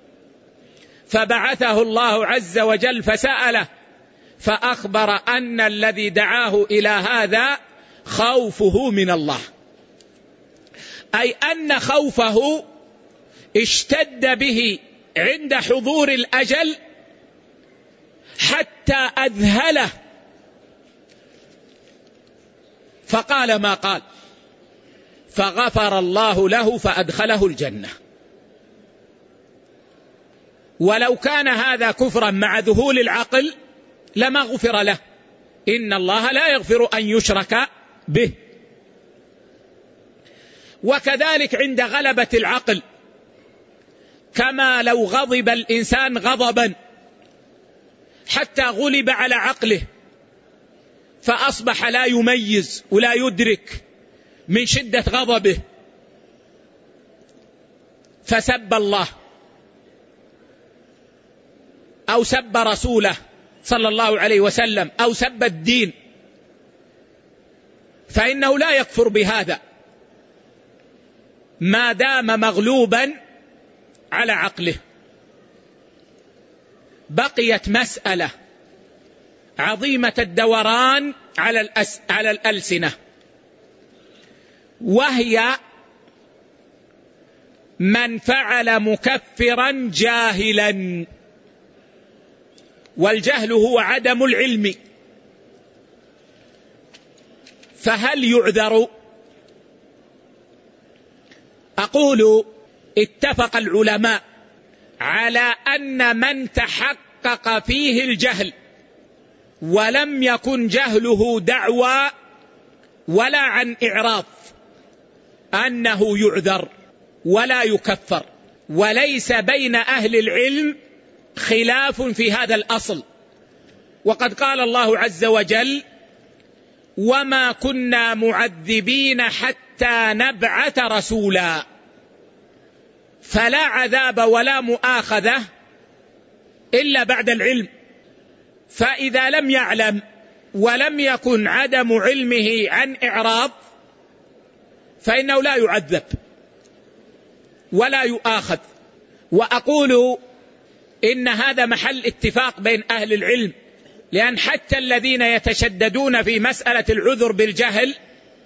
فبعثه الله عز وجل فسأله، فأخبر أن الذي دعاه إلى هذا خوفه من الله، أي أن خوفه اشتد به عند حضور الأجل حتى أذهله فقال ما قال، فغفر الله له فأدخله الجنة. ولو كان هذا كفرا مع ذهول العقل لما غفر له، إن الله لا يغفر أن يشرك به. وكذلك عند غلبة العقل، كما لو غضب الإنسان غضبا حتى غلب على عقله فأصبح لا يميز ولا يدرك من شدة غضبه فسب الله أو سب رسوله صلى الله عليه وسلم أو سب الدين، فإنه لا يكفر بهذا ما دام مغلوبا على عقله. بقيت مسألة عظيمة الدوران على الألسنة، وهي من فعل مكفرا جاهلا، والجهل هو عدم العلم، فهل يعذر؟ أقول اتفق العلماء على أن من تحقق فيه الجهل ولم يكن جهله دعوى ولا عن إعراض أنه يعذر ولا يكفر، وليس بين أهل العلم خلاف في هذا الأصل. وقد قال الله عز وجل: وما كنا معذبين حتى نبعث رسولا، فلا عذاب ولا مؤاخذة إلا بعد العلم. فإذا لم يعلم ولم يكن عدم علمه عن إعراض فإنه لا يعذب ولا يؤاخذ. وأقول إن هذا محل اتفاق بين أهل العلم، لأن حتى الذين يتشددون في مسألة العذر بالجهل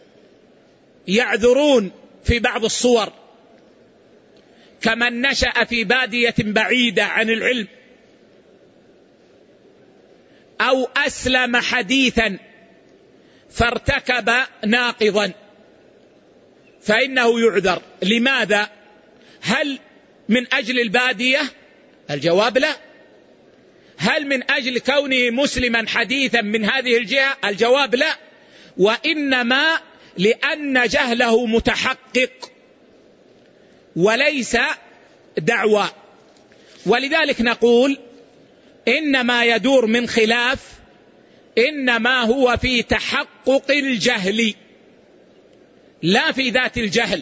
يعذرون في بعض الصور، كمن نشأ في بادية بعيدة عن العلم أو أسلم حديثا فارتكب ناقضا فإنه يعذر. لماذا؟ هل من أجل البادية؟ الجواب لا. هل من أجل كونه مسلما حديثا من هذه الجهة؟ الجواب لا، وإنما لأن جهله متحقق وليس دعوى. ولذلك نقول إنما يدور من خلاف إنما هو في تحقق الجهل لا في ذات الجهل.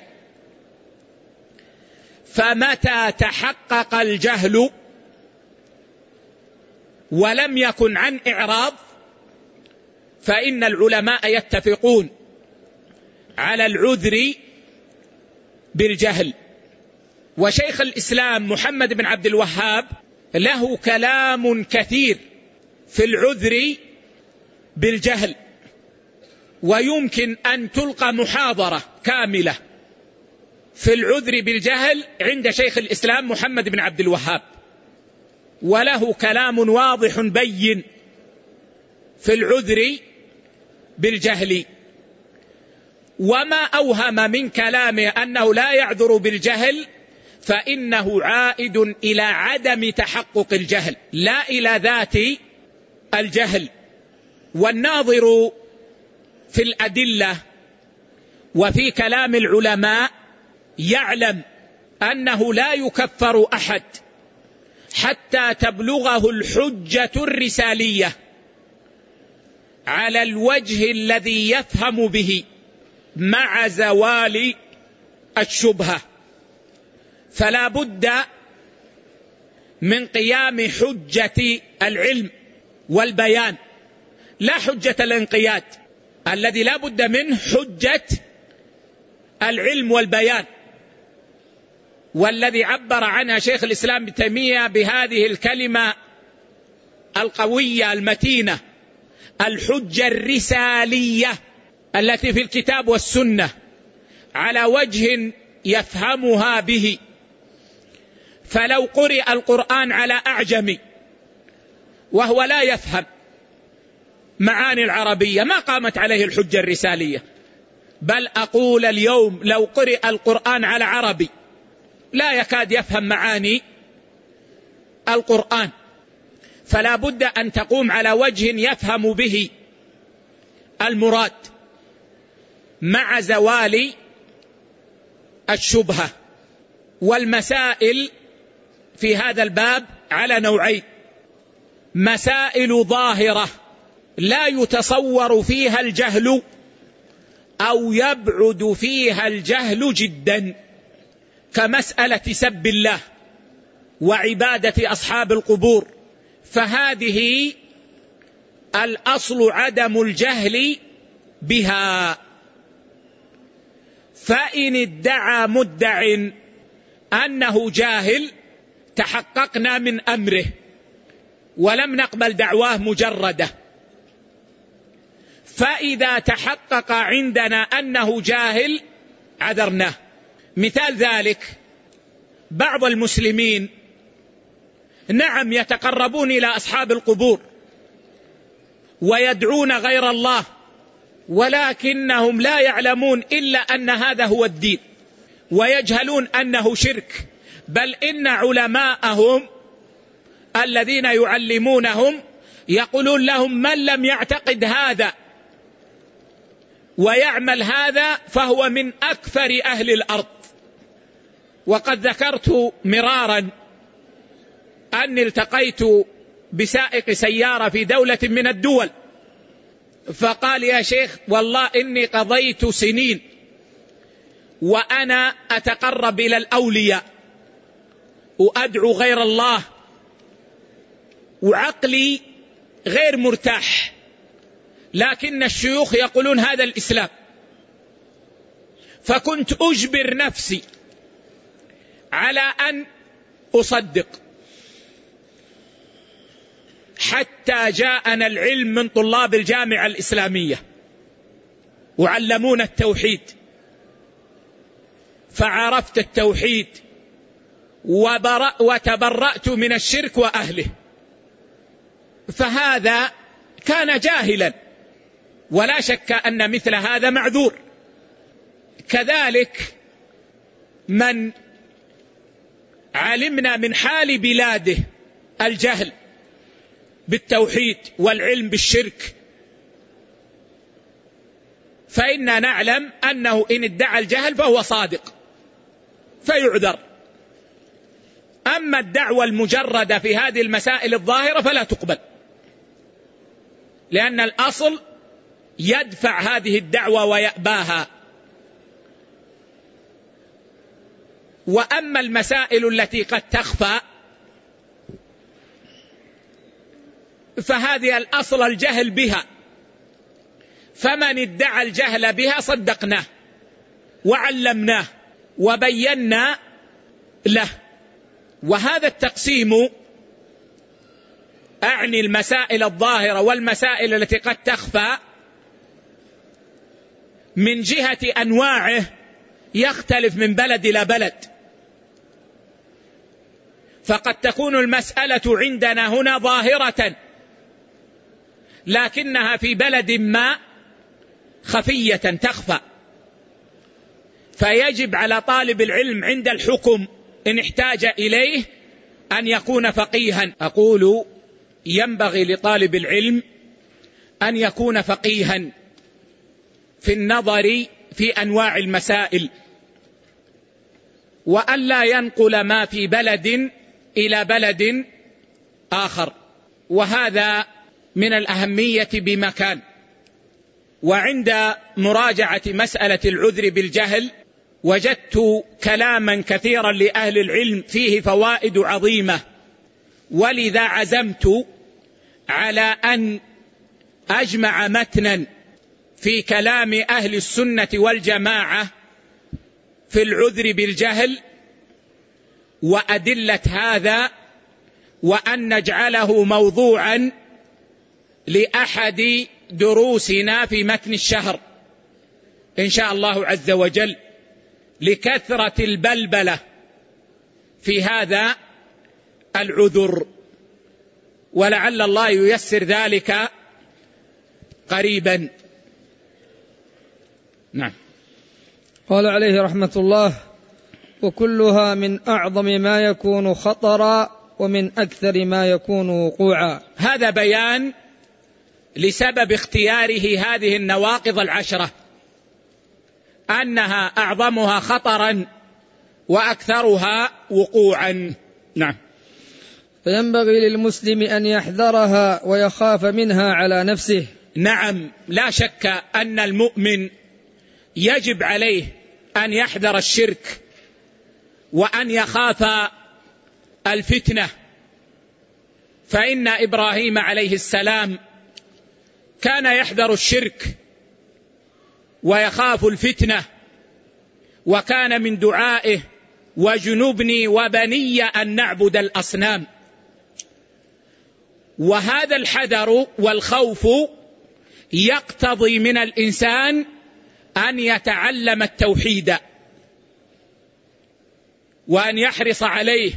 فمتى تحقق الجهل ولم يكن عن إعراض فإن العلماء يتفقون على العذر بالجهل. وشيخ الإسلام محمد بن عبد الوهاب له كلام كثير في العذر بالجهل، ويمكن أن تلقى محاضرة كاملة في العذر بالجهل عند شيخ الإسلام محمد بن عبد الوهاب، وله كلام واضح بين في العذر بالجهل. وما أوهم من كلامه أنه لا يعذر بالجهل فإنه عائد إلى عدم تحقق الجهل لا إلى ذات الجهل. والناظر في الأدلة وفي كلام العلماء يعلم أنه لا يكفر أحد حتى تبلغه الحجة الرسالية على الوجه الذي يفهم به مع زوال الشبهة. فلا بد من قيام حجة العلم والبيان، لا حجة الانقياد الذي لا بد منه، حجة العلم والبيان، والذي عبر عنها شيخ الإسلام ابن تيمية بهذه الكلمة القوية المتينة: الحجة الرسالية التي في الكتاب والسنة على وجه يفهمها به. فلو قرئ القرآن على أعجمي وهو لا يفهم معاني العربية ما قامت عليه الحجة الرسالية، بل أقول اليوم لو قرئ القرآن على عربي لا يكاد يفهم معاني القرآن، فلا بد أن تقوم على وجه يفهم به المراد مع زوال الشبهة. والمسائل في هذا الباب على نوعين: مسائل ظاهرة لا يتصور فيها الجهل أو يبعد فيها الجهل جدا، كمسألة سب الله وعبادة أصحاب القبور، فهذه الأصل عدم الجهل بها. فإن ادعى مدع أنه جاهل تحققنا من أمره ولم نقبل دعواه مجردة، فإذا تحقق عندنا أنه جاهل عذرناه. مثال ذلك بعض المسلمين نعم يتقربون إلى أصحاب القبور ويدعون غير الله، ولكنهم لا يعلمون إلا أن هذا هو الدين، ويجهلون أنه شرك، بل إن علماءهم الذين يعلمونهم يقولون لهم من لم يعتقد هذا ويعمل هذا فهو من أكثر أهل الأرض. وقد ذكرت مرارا أني التقيت بسائق سيارة في دولة من الدول، فقال يا شيخ والله إني قضيت سنين وأنا أتقرب إلى الأولياء وأدعو غير الله وعقلي غير مرتاح، لكن الشيوخ يقولون هذا الإسلام، فكنت أجبر نفسي على أن أصدق حتى جاءنا العلم من طلاب الجامعة الإسلامية وعلمونا التوحيد، فعرفت التوحيد وتبرأت من الشرك وأهله. فهذا كان جاهلا ولا شك أن مثل هذا معذور. كذلك من علمنا من حال بلاده الجهل بالتوحيد والعلم بالشرك، فإننا نعلم أنه إن ادعى الجهل فهو صادق فيعذر. أما الدعوة المجردة في هذه المسائل الظاهرة فلا تقبل، لأن الأصل يدفع هذه الدعوة ويأباها. وأما المسائل التي قد تخفى فهذه الأصل الجهل بها، فمن ادعى الجهل بها صدقناه وعلمناه وبينا له. وهذا التقسيم أعني المسائل الظاهرة والمسائل التي قد تخفى من جهة أنواعه يختلف من بلد إلى بلد، فقد تكون المسألة عندنا هنا ظاهرة لكنها في بلد ما خفية تخفى، فيجب على طالب العلم عند الحكم إن احتاج إليه أن يكون فقيها. أقول ينبغي لطالب العلم أن يكون فقيها في النظر في أنواع المسائل، وأن لا ينقل ما في بلد إلى بلد آخر، وهذا من الأهمية بمكان. وعند مراجعة مسألة العذر بالجهل وجدت كلاما كثيرا لأهل العلم فيه فوائد عظيمة، ولذا عزمت على أن أجمع متنا في كلام أهل السنة والجماعة في العذر بالجهل وأدلة هذا، وأن نجعله موضوعا لأحد دروسنا في متن الشهر إن شاء الله عز وجل، لكثرة البلبلة في هذا العذر. ولعل الله ييسر ذلك قريبا. نعم. قال عليه رحمة الله: وكلها من أعظم ما يكون خطرا ومن أكثر ما يكون وقوعا. هذا بيان لسبب اختياره هذه النواقض العشرة، أنها أعظمها خطرا وأكثرها وقوعا. نعم. فينبغي للمسلم أن يحذرها ويخاف منها على نفسه. نعم، لا شك أن المؤمن يجب عليه أن يحذر الشرك وأن يخاف الفتنة، فإن إبراهيم عليه السلام كان يحذر الشرك ويخاف الفتنة، وكان من دعائه: واجنبني وبني أن نعبد الأصنام. وهذا الحذر والخوف يقتضي من الإنسان أن يتعلم التوحيد وأن يحرص عليه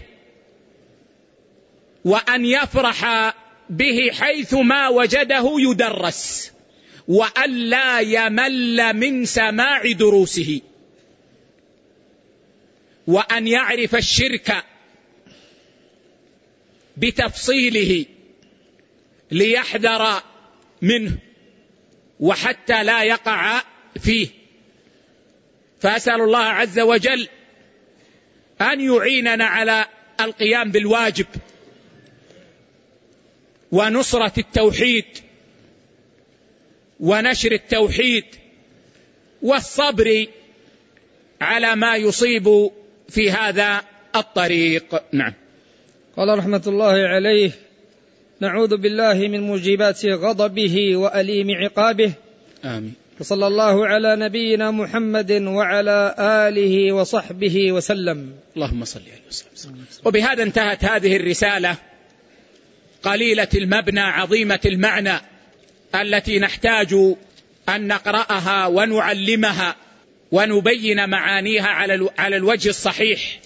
وأن يفرح به حيثما وجده يدرس، وأن لا يمل من سماع دروسه، وأن يعرف الشرك بتفصيله ليحذر منه وحتى لا يقع فيه. فأسأل الله عز وجل أن يعيننا على القيام بالواجب ونصرة التوحيد ونشر التوحيد والصبر على ما يصيب في هذا الطريق. نعم. قال رحمة الله عليه: نعوذ بالله من موجبات غضبه وأليم عقابه. آمين. وصلى الله على نبينا محمد وعلى آله وصحبه وسلم. اللهم صل عليه وسلم. وبهذا انتهت هذه الرسالة قليلة المبنى عظيمة المعنى، التي نحتاج أن نقرأها ونعلمها ونبين معانيها على الوجه الصحيح.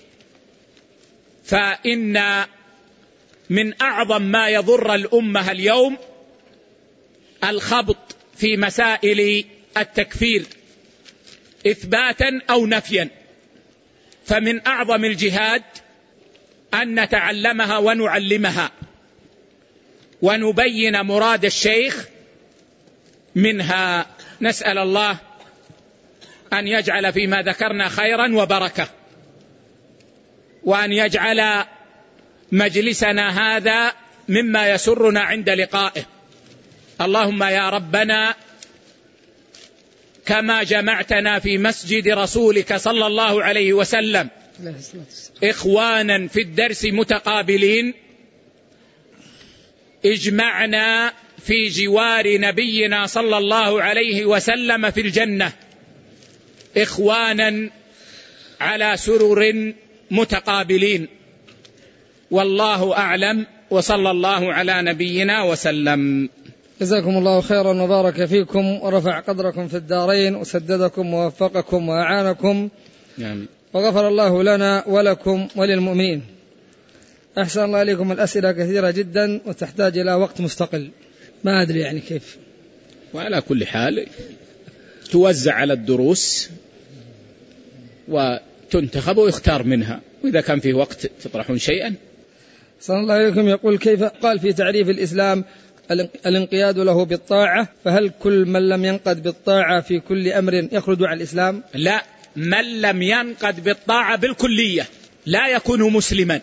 فإن من أعظم ما يضر الأمة اليوم الخبط في مسائل التكفير إثباتا أو نفيا. فمن أعظم الجهاد أن نتعلمها ونعلمها ونبين مراد الشيخ منها. نسأل الله أن يجعل فيما ذكرنا خيرا وبركة، وأن يجعل مجلسنا هذا مما يسرنا عند لقائه. اللهم يا ربنا كما جمعتنا في مسجد رسولك صلى الله عليه وسلم إخوانا في الدرس متقابلين، اجمعنا في جوار نبينا صلى الله عليه وسلم في الجنة إخوانا على سرر متقابلين. والله أعلم، وصلى الله على نبينا وسلم. جزاكم الله خيرا وبارك فيكم ورفع قدركم في الدارين وسددكم ووفقكم وأعانكم. آمين. وغفر الله لنا ولكم وللمؤمنين. أحسن الله إليكم. الأسئلة كثيرة جدا وتحتاج إلى وقت مستقل، ما أدري يعني كيف. وعلى كل حال توزع على الدروس وتنتخب ويختار منها، وإذا كان فيه وقت تطرحون شيئا. صلى الله عليكم. يقول: كيف قال في تعريف الإسلام الانقياد له بالطاعة، فهل كل من لم ينقد بالطاعة في كل أمر يخرج عن الإسلام؟ لا، من لم ينقد بالطاعة بالكلية لا يكون مسلما.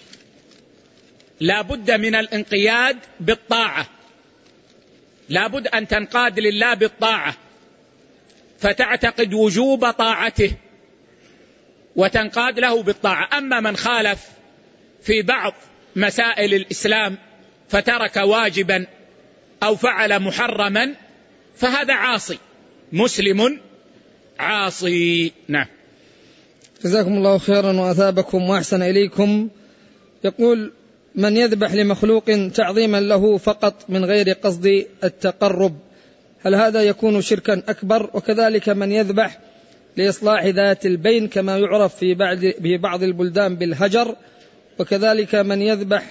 لا بد من الانقياد بالطاعة، لا بد أن تنقاد لله بالطاعة فتعتقد وجوب طاعته وتنقاد له بالطاعة. أما من خالف في بعض مسائل الإسلام فترك واجبا أو فعل محرما فهذا عاصي، مسلم عاصي. نعم. جزاكم الله خيرا وأثابكم وأحسن إليكم. يقول: من يذبح لمخلوق تعظيما له فقط من غير قصد التقرب، هل هذا يكون شركا أكبر؟ وكذلك من يذبح لإصلاح ذات البين كما يعرف في بعض البلدان بالهجر، وكذلك من يذبح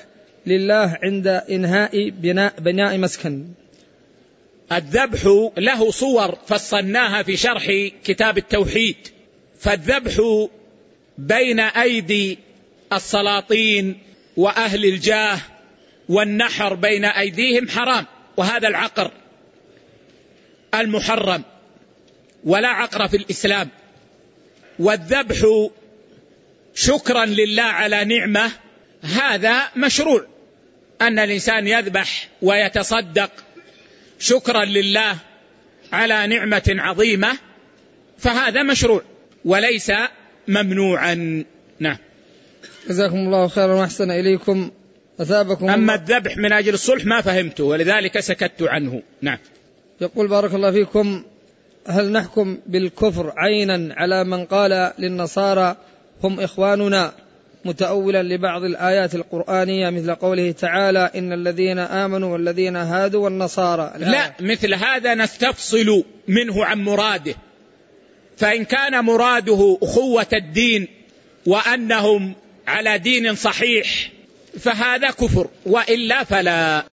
لله عند إنهاء بناء مسكن؟ الذبح له صور فصلناها في شرح كتاب التوحيد. فالذبح بين أيدي السلاطين وأهل الجاه والنحر بين أيديهم حرام، وهذا العقر المحرم، ولا عقر في الإسلام. والذبح شكرا لله على نعمة هذا مشروع، أن الإنسان يذبح ويتصدق شكرا لله على نعمة عظيمة، فهذا مشروع وليس ممنوعا. نعم. جزاكم الله خيرا وأحسن إليكم أثابكم. أما الذبح من أجل الصلح ما فهمته ولذلك سكت عنه. نعم. يقول بارك الله فيكم: هل نحكم بالكفر عينا على من قال للنصارى هم إخواننا متأولا لبعض الآيات القرآنية مثل قوله تعالى إن الذين آمنوا والذين هادوا والنصارى؟ لا، مثل هذا نستفصل منه عن مراده، فإن كان مراده أخوة الدين وأنهم على دين صحيح فهذا كفر، وإلا فلا.